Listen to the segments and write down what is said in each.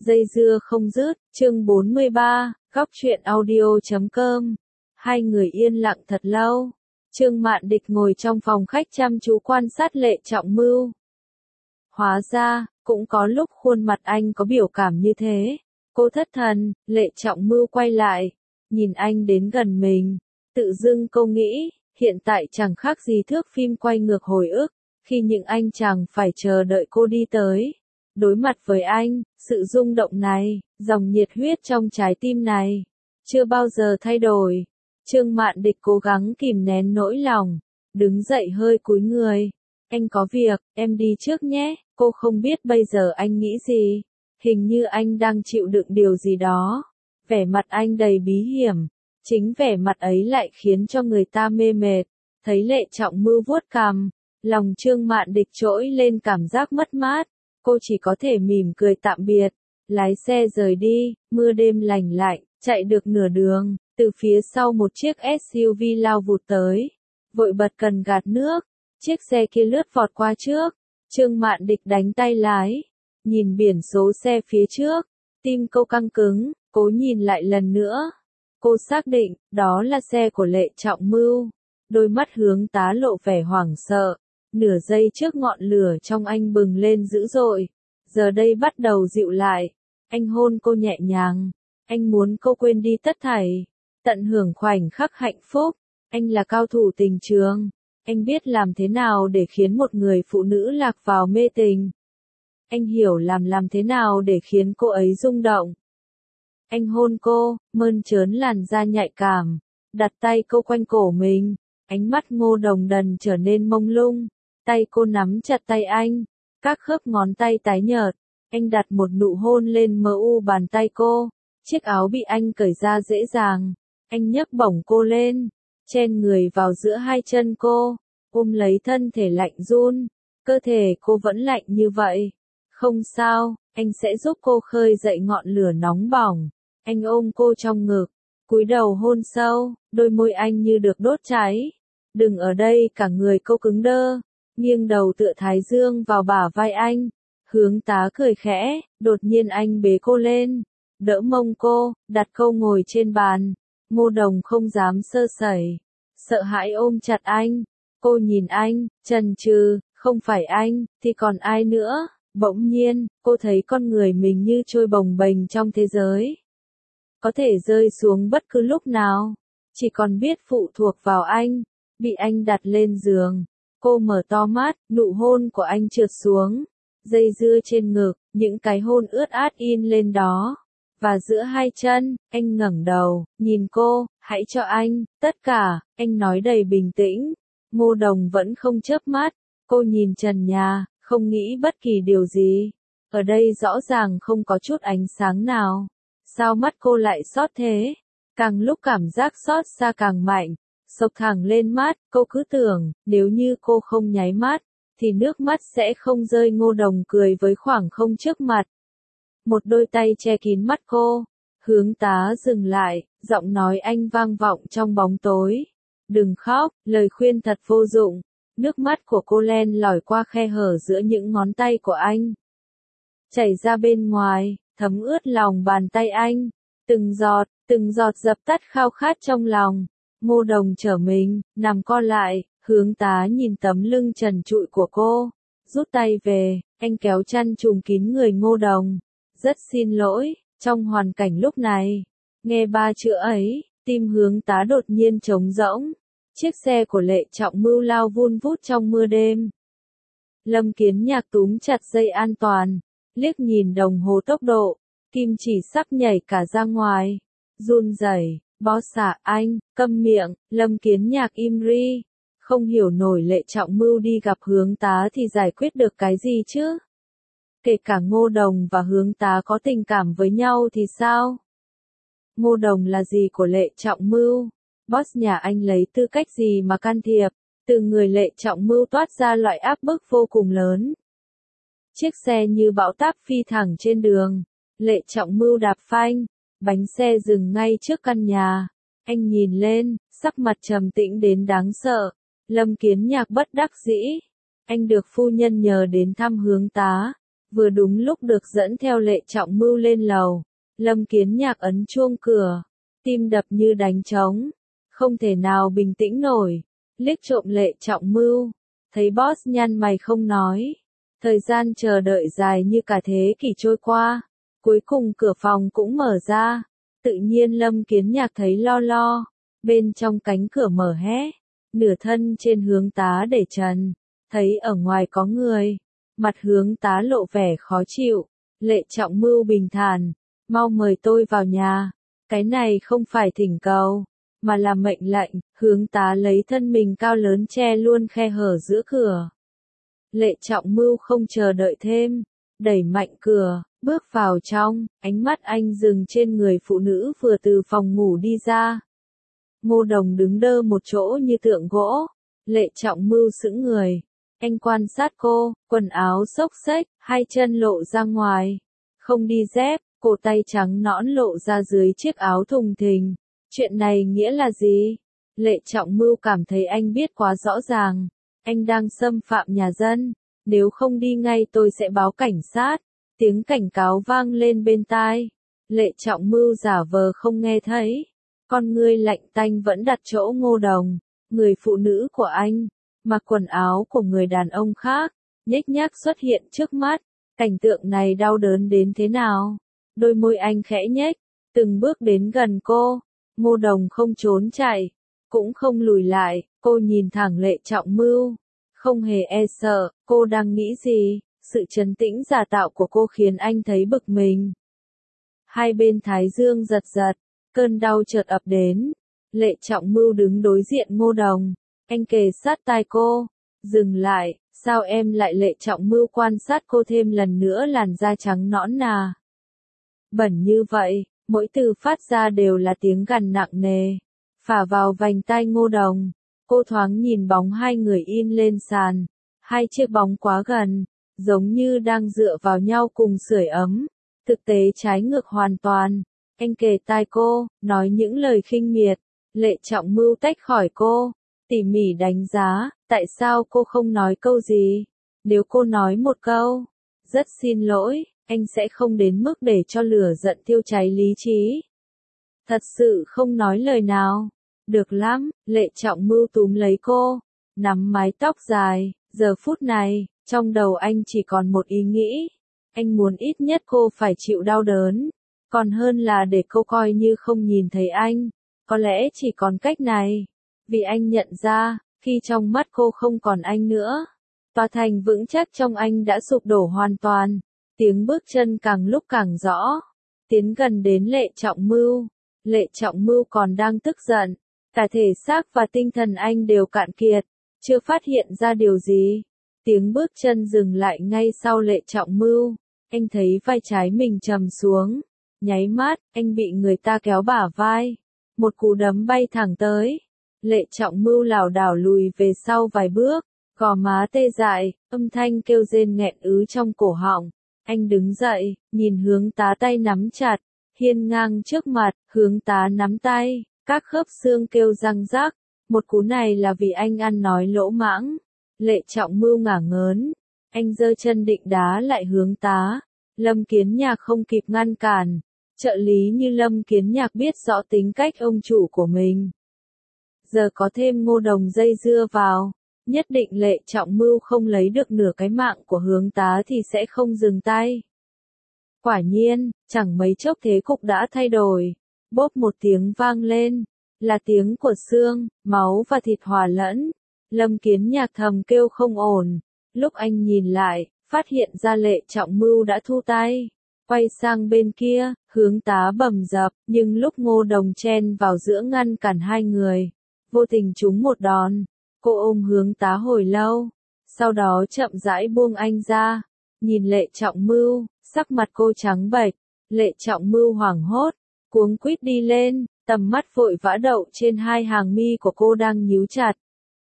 Dây dưa không dứt, chương 43, góc truyện audio.com. Hai người yên lặng thật lâu. Trương Mạn Địch ngồi trong phòng khách chăm chú quan sát Lệ Trọng Mưu. Hóa ra, cũng có lúc khuôn mặt anh có biểu cảm như thế. Cô thất thần, Lệ Trọng Mưu quay lại, nhìn anh đến gần mình. Tự dưng cô nghĩ, hiện tại chẳng khác gì thước phim quay ngược hồi ức, khi những anh chàng phải chờ đợi cô đi tới. Đối mặt với anh, sự rung động này, dòng nhiệt huyết trong trái tim này, chưa bao giờ thay đổi. Trương Mạn Địch cố gắng kìm nén nỗi lòng, đứng dậy hơi cúi người. Anh có việc, em đi trước nhé. Cô không biết bây giờ anh nghĩ gì. Hình như anh đang chịu đựng điều gì đó. Vẻ mặt anh đầy bí hiểm. Chính vẻ mặt ấy lại khiến cho người ta mê mệt. Thấy Lệ Trọng Mưu vuốt cằm, lòng Trương Mạn Địch trỗi lên cảm giác mất mát. Cô chỉ có thể mỉm cười tạm biệt, lái xe rời đi. Mưa đêm lành lạnh, chạy được nửa đường, từ phía sau một chiếc SUV lao vụt tới, vội bật cần gạt nước. Chiếc xe kia lướt vọt qua trước, Trương Mạn Địch đánh tay lái, nhìn biển số xe phía trước, tim cô căng cứng, cố nhìn lại lần nữa. Cô xác định, đó là xe của Lệ Trọng Mưu. Đôi mắt Hướng Tá lộ vẻ hoảng sợ. Nửa giây trước ngọn lửa trong anh bừng lên dữ dội, giờ đây bắt đầu dịu lại. Anh hôn cô nhẹ nhàng, anh muốn cô quên đi tất thảy, tận hưởng khoảnh khắc hạnh phúc. Anh là cao thủ tình trường, anh biết làm thế nào để khiến một người phụ nữ lạc vào mê tình. Anh hiểu làm thế nào để khiến cô ấy rung động. Anh hôn cô, mơn trớn làn da nhạy cảm, đặt tay cô quanh cổ mình, ánh mắt Ngô Đồng Đần trở nên mông lung. Tay cô nắm chặt tay anh, các khớp ngón tay tái nhợt. Anh đặt một nụ hôn lên mu bàn tay cô. Chiếc áo bị anh cởi ra dễ dàng. Anh nhấc bổng cô lên, chen người vào giữa hai chân cô, ôm lấy thân thể lạnh run. Cơ thể cô vẫn lạnh như vậy. Không sao, anh sẽ giúp cô khơi dậy ngọn lửa nóng bỏng. Anh ôm cô trong ngực, cúi đầu hôn sâu, đôi môi anh như được đốt cháy. Đừng ở đây, cả người cô cứng đơ. Nghiêng đầu tựa thái dương vào bả vai anh. Hướng Tá cười khẽ, đột nhiên anh bế cô lên, đỡ mông cô, đặt cô ngồi trên bàn. Ngô Đồng không dám sơ sẩy, sợ hãi ôm chặt anh. Cô nhìn anh, chần chừ, không phải anh, thì còn ai nữa? Bỗng nhiên, cô thấy con người mình như trôi bồng bềnh trong thế giới, có thể rơi xuống bất cứ lúc nào, chỉ còn biết phụ thuộc vào anh, bị anh đặt lên giường. Cô mở to mắt, nụ hôn của anh trượt xuống, dây dưa trên ngực, những cái hôn ướt át in lên đó. Và giữa hai chân, anh ngẩng đầu, nhìn cô, hãy cho anh, tất cả, anh nói đầy bình tĩnh. Ngô Đồng vẫn không chớp mắt, cô nhìn trần nhà, không nghĩ bất kỳ điều gì. Ở đây rõ ràng không có chút ánh sáng nào. Sao mắt cô lại xót thế? Càng lúc cảm giác xót xa càng mạnh. Sộc thẳng lên mắt, cô cứ tưởng, nếu như cô không nháy mắt, thì nước mắt sẽ không rơi. Ngô Đồng cười với khoảng không trước mặt. Một đôi tay che kín mắt cô. Hướng Tá dừng lại, giọng nói anh vang vọng trong bóng tối. Đừng khóc, lời khuyên thật vô dụng. Nước mắt của cô len lỏi qua khe hở giữa những ngón tay của anh, chảy ra bên ngoài, thấm ướt lòng bàn tay anh. Từng giọt dập tắt khao khát trong lòng. Ngô Đồng trở mình, nằm co lại. Hướng Tá nhìn tấm lưng trần trụi của cô, rút tay về. Anh kéo chăn trùm kín người Ngô Đồng. Rất xin lỗi, trong hoàn cảnh lúc này, nghe ba chữ ấy, tim Hướng Tá đột nhiên trống rỗng. Chiếc xe của Lệ Trọng Mưu lao vun vút trong mưa đêm. Lâm Kiến Nhạc túm chặt dây an toàn, liếc nhìn đồng hồ tốc độ, kim chỉ sắp nhảy cả ra ngoài. Run rẩy, boss à, anh, câm miệng. Lâm Kiến Nhạc im ri, không hiểu nổi Lệ Trọng Mưu đi gặp Hướng Tá thì giải quyết được cái gì chứ? Kể cả Ngô Đồng và Hướng Tá có tình cảm với nhau thì sao? Ngô Đồng là gì của Lệ Trọng Mưu? Boss nhà anh lấy tư cách gì mà can thiệp? Từ người Lệ Trọng Mưu toát ra loại áp bức vô cùng lớn. Chiếc xe như bão táp phi thẳng trên đường. Lệ Trọng Mưu đạp phanh, bánh xe dừng ngay trước căn nhà. Anh nhìn lên, sắc mặt trầm tĩnh đến đáng sợ. Lâm Kiến Nhạc bất đắc dĩ. Anh được phu nhân nhờ đến thăm Hướng Tá. Vừa đúng lúc được dẫn theo Lệ Trọng Mưu lên lầu, Lâm Kiến Nhạc ấn chuông cửa, tim đập như đánh trống, không thể nào bình tĩnh nổi, liếc trộm Lệ Trọng Mưu, thấy boss nhăn mày không nói. Thời gian chờ đợi dài như cả thế kỷ trôi qua, cuối cùng cửa phòng cũng mở ra, tự nhiên Lâm Kiến Nhạc thấy lo lo, bên trong cánh cửa mở hé, nửa thân trên hướng tá để trần, thấy ở ngoài có người, mặt hướng tá lộ vẻ khó chịu, Lệ Trọng Mưu bình thản, mau mời tôi vào nhà, cái này không phải thỉnh cầu, mà là mệnh lệnh, hướng tá lấy thân mình cao lớn che luôn khe hở giữa cửa. Lệ Trọng Mưu không chờ đợi thêm, đẩy mạnh cửa, bước vào trong, ánh mắt anh dừng trên người phụ nữ vừa từ phòng ngủ đi ra. Ngô Đồng đứng đơ một chỗ như tượng gỗ, Lệ Trọng Mưu sững người, anh quan sát cô, quần áo xốc xếch, hai chân lộ ra ngoài, không đi dép, cổ tay trắng nõn lộ ra dưới chiếc áo thùng thình. Chuyện này nghĩa là gì? Lệ Trọng Mưu cảm thấy anh biết quá rõ ràng. Anh đang xâm phạm nhà dân. Nếu không đi ngay tôi sẽ báo cảnh sát. Tiếng cảnh cáo vang lên bên tai. Lệ Trọng Mưu giả vờ không nghe thấy. Con ngươi lạnh tanh vẫn đặt chỗ Ngô Đồng. Người phụ nữ của anh. Mặc quần áo của người đàn ông khác. Nhếch nhác xuất hiện trước mắt. Cảnh tượng này đau đớn đến thế nào? Đôi môi anh khẽ nhếch. Từng bước đến gần cô. Ngô Đồng không trốn chạy, cũng không lùi lại, cô nhìn thẳng Lệ Trọng Mưu, không hề e sợ, cô đang nghĩ gì, sự trấn tĩnh giả tạo của cô khiến anh thấy bực mình. Hai bên thái dương giật giật, cơn đau chợt ập đến, Lệ Trọng Mưu đứng đối diện Ngô Đồng, anh kề sát tai cô, dừng lại, sao em lại? Lệ Trọng Mưu quan sát cô thêm lần nữa, làn da trắng nõn nà, bẩn như vậy. Mỗi từ phát ra đều là tiếng gằn nặng nề, phả vào vành tai Ngô Đồng. Cô thoáng nhìn bóng hai người in lên sàn, hai chiếc bóng quá gần, giống như đang dựa vào nhau cùng sưởi ấm. Thực tế trái ngược hoàn toàn. Anh kề tai cô, nói những lời khinh miệt. Lệ Trọng Mưu tách khỏi cô, tỉ mỉ đánh giá, tại sao cô không nói câu gì? Nếu cô nói một câu, rất xin lỗi, anh sẽ không đến mức để cho lửa giận thiêu cháy lý trí. Thật sự không nói lời nào. Được lắm, Lệ Trọng Mưu túm lấy cô, nắm mái tóc dài, giờ phút này, trong đầu anh chỉ còn một ý nghĩ. Anh muốn ít nhất cô phải chịu đau đớn, còn hơn là để cô coi như không nhìn thấy anh. Có lẽ chỉ còn cách này, vì anh nhận ra, khi trong mắt cô không còn anh nữa, tòa thành vững chắc trong anh đã sụp đổ hoàn toàn. Tiếng bước chân càng lúc càng rõ, tiến gần đến Lệ Trọng Mưu. Lệ Trọng Mưu còn đang tức giận, cả thể xác và tinh thần anh đều cạn kiệt, chưa phát hiện ra điều gì. Tiếng bước chân dừng lại ngay sau Lệ Trọng Mưu, anh thấy vai trái mình trầm xuống, nháy mắt, anh bị người ta kéo bả vai, một cú đấm bay thẳng tới. Lệ Trọng Mưu lảo đảo lùi về sau vài bước, gò má tê dại, âm thanh kêu rên nghẹn ứ trong cổ họng. Anh đứng dậy, nhìn hướng tá tay nắm chặt, hiên ngang trước mặt, hướng tá nắm tay, các khớp xương kêu răng rắc. Một cú này là vì anh ăn nói lỗ mãng. Lệ Trọng Mưu ngả ngớn, anh giơ chân định đá lại hướng tá. Lâm Kiến Nhạc không kịp ngăn cản. Trợ lý như Lâm Kiến Nhạc biết rõ tính cách ông chủ của mình. Giờ có thêm Ngô Đồng dây dưa vào, nhất định Lệ Trọng Mưu không lấy được nửa cái mạng của hướng tá thì sẽ không dừng tay. Quả nhiên, chẳng mấy chốc thế cục đã thay đổi. Bốp một tiếng vang lên, là tiếng của xương, máu và thịt hòa lẫn. Lâm Kiến Nhạc thầm kêu không ổn. Lúc anh nhìn lại, phát hiện ra Lệ Trọng Mưu đã thu tay. Quay sang bên kia, hướng tá bầm dập, nhưng lúc Ngô Đồng chen vào giữa ngăn cản hai người, vô tình trúng một đòn. Cô ôm hướng tá hồi lâu, sau đó chậm rãi buông anh ra, nhìn Lệ Trọng Mưu, sắc mặt cô trắng bệch. Lệ Trọng Mưu hoảng hốt, cuống quýt đi lên, tầm mắt vội vã đậu trên hai hàng mi của cô đang nhíu chặt.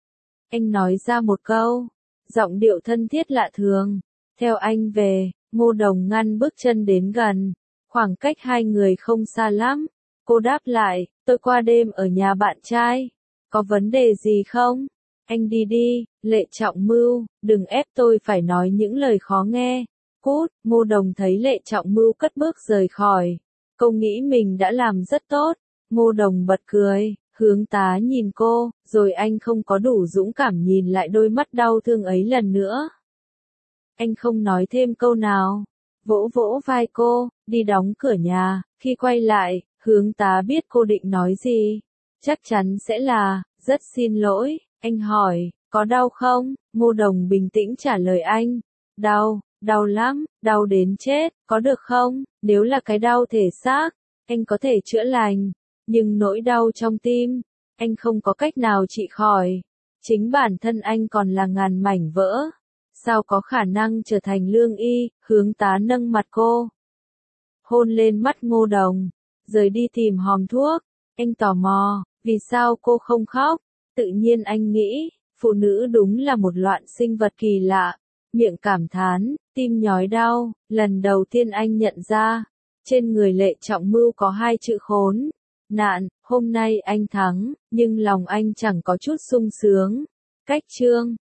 Anh nói ra một câu, giọng điệu thân thiết lạ thường, theo anh về. Ngô Đồng ngăn bước chân đến gần, khoảng cách hai người không xa lắm. Cô đáp lại, tôi qua đêm ở nhà bạn trai, có vấn đề gì không? Anh đi đi. Lệ Trọng Mưu, đừng ép tôi phải nói những lời khó nghe. Cút, Ngô Đồng thấy Lệ Trọng Mưu cất bước rời khỏi. Cô nghĩ mình đã làm rất tốt. Ngô Đồng bật cười, Hướng tá nhìn cô, rồi anh không có đủ dũng cảm nhìn lại đôi mắt đau thương ấy lần nữa. Anh không nói thêm câu nào, vỗ vỗ vai cô, đi đóng cửa nhà. Khi quay lại, Hướng tá biết cô định nói gì. Chắc chắn sẽ là, rất xin lỗi. Anh hỏi, có đau không? Ngô Đồng bình tĩnh trả lời anh. Đau, đau lắm, đau đến chết, có được không? Nếu là cái đau thể xác, anh có thể chữa lành. Nhưng nỗi đau trong tim, anh không có cách nào trị khỏi. Chính bản thân anh còn là ngàn mảnh vỡ. Sao có khả năng trở thành lương y? Hướng tá nâng mặt cô, hôn lên mắt Ngô Đồng, rồi đi tìm hòm thuốc. Anh tò mò, vì sao cô không khóc? Tự nhiên anh nghĩ, phụ nữ đúng là một loại sinh vật kỳ lạ. Miệng cảm thán, tim nhói đau. Lần đầu tiên anh nhận ra, trên người Lệ Trọng Mưu có hai chữ khốn nạn. Hôm nay anh thắng, nhưng lòng anh chẳng có chút sung sướng. Cách chương